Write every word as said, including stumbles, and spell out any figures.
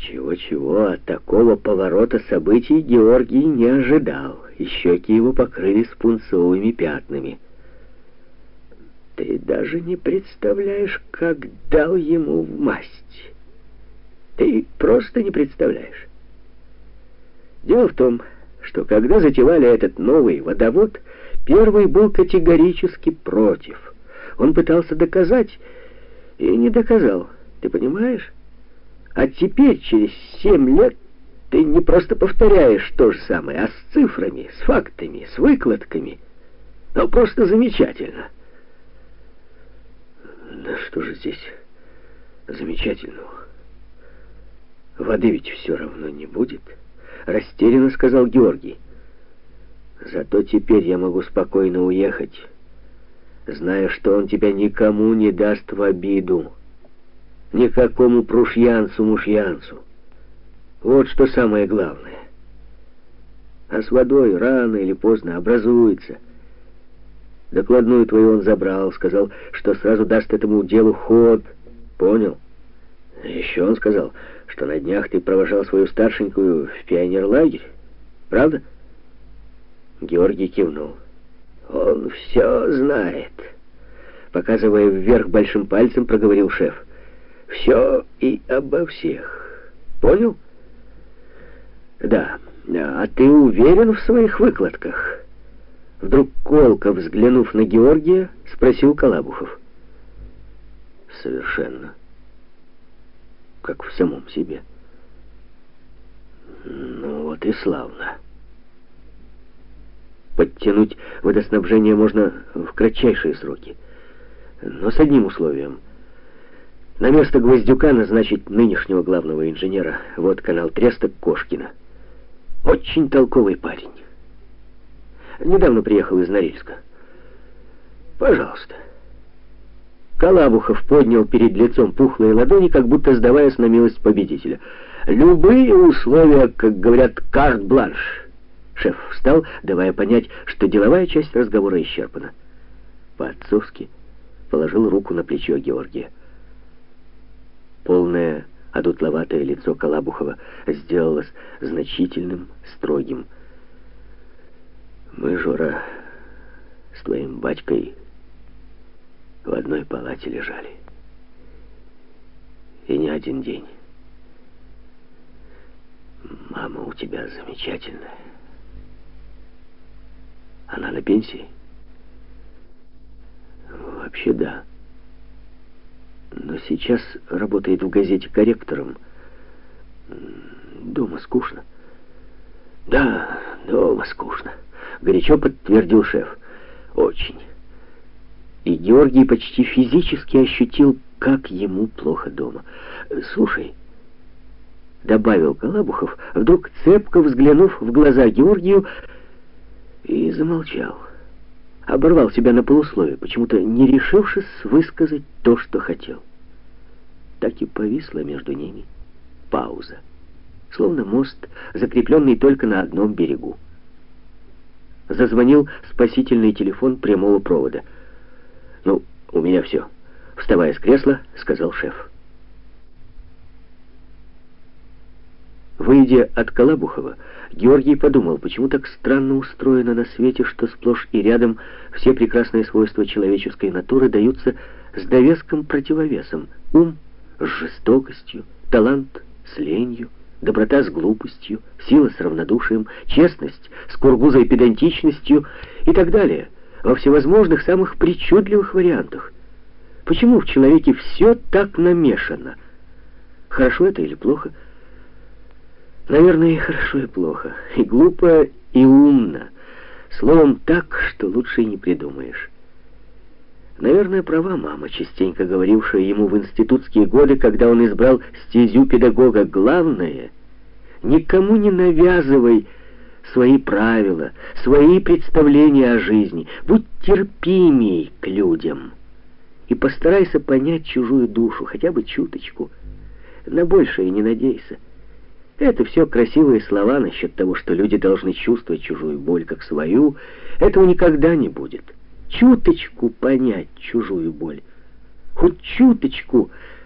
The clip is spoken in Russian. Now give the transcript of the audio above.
Чего-чего, от такого поворота событий Георгий не ожидал, и щеки его покрылись пунцовыми пятнами. Ты даже не представляешь, как дал ему в масть. Ты просто не представляешь. Дело в том, что когда затевали этот новый водовод, первый был категорически против. Он пытался доказать и не доказал. Ты понимаешь? А теперь, через семь лет, ты не просто повторяешь то же самое, а с цифрами, с фактами, с выкладками. Ну, просто замечательно. Да что же здесь замечательного? Воды ведь все равно не будет, растерянно сказал Георгий. Зато теперь я могу спокойно уехать, зная, что он тебя никому не даст в обиду. Никакому прушьянцу-мушьянцу. Вот что самое главное. А с водой рано или поздно образуется. Докладную твою он забрал, сказал, что сразу даст этому делу ход. Понял? Еще он сказал, что на днях ты провожал свою старшенькую в пионерлагерь. Правда? Георгий кивнул. Он все знает. Показывая вверх большим пальцем, проговорил шеф. Все и обо всех. Понял? Да. А ты уверен в своих выкладках? Вдруг колко, взглянув на Георгия, спросил Колобухов. Совершенно. Как в самом себе. Ну вот и славно. Подтянуть водоснабжение можно в кратчайшие сроки. Но с одним условием. На место Гвоздюка назначить нынешнего главного инженера. Вот канал Треста Кошкина. Очень толковый парень. Недавно приехал из Норильска. Пожалуйста. Колобухов поднял перед лицом пухлые ладони, как будто сдаваясь на милость победителя. Любые условия, как говорят, карт-бланш. Шеф встал, давая понять, что деловая часть разговора исчерпана. По-отцовски положил руку на плечо Георгия. Полное, одутловатое лицо Колобухова сделалось значительным, строгим. Мы, Жора, с твоим батькой в одной палате лежали. И не один день. Мама у тебя замечательная. Она на пенсии? Вообще да. Но сейчас работает в газете корректором. Дома скучно. Да, дома скучно. Горячо подтвердил шеф. Очень. И Георгий почти физически ощутил, как ему плохо дома. Слушай, добавил Колобухов, вдруг цепко взглянув в глаза Георгию, и замолчал. Оборвал себя на полусловие, почему-то не решившись высказать то, что хотел. Так и повисла между ними пауза, словно мост, закрепленный только на одном берегу. Зазвонил спасительный телефон прямого провода. «Ну, у меня все», — вставая с кресла, сказал шеф. Выйдя от Колобухова, Георгий подумал, почему так странно устроено на свете, что сплошь и рядом все прекрасные свойства человеческой натуры даются с довеском-противовесом. Ум с жестокостью, талант с ленью, доброта с глупостью, сила с равнодушием, честность с кургузой педантичностью и так далее, во всевозможных самых причудливых вариантах. Почему в человеке все так намешано? Хорошо это или плохо? Наверное, и хорошо, и плохо, и глупо, и умно. Словом, так, что лучше и не придумаешь. Наверное, права мама, частенько говорившая ему в институтские годы, когда он избрал стезю педагога. Главное, никому не навязывай свои правила, свои представления о жизни. Будь терпимей к людям и постарайся понять чужую душу, хотя бы чуточку. На большее не надейся. Это все красивые слова насчет того, что люди должны чувствовать чужую боль как свою. Этого никогда не будет. Чуточку понять чужую боль, хоть чуточку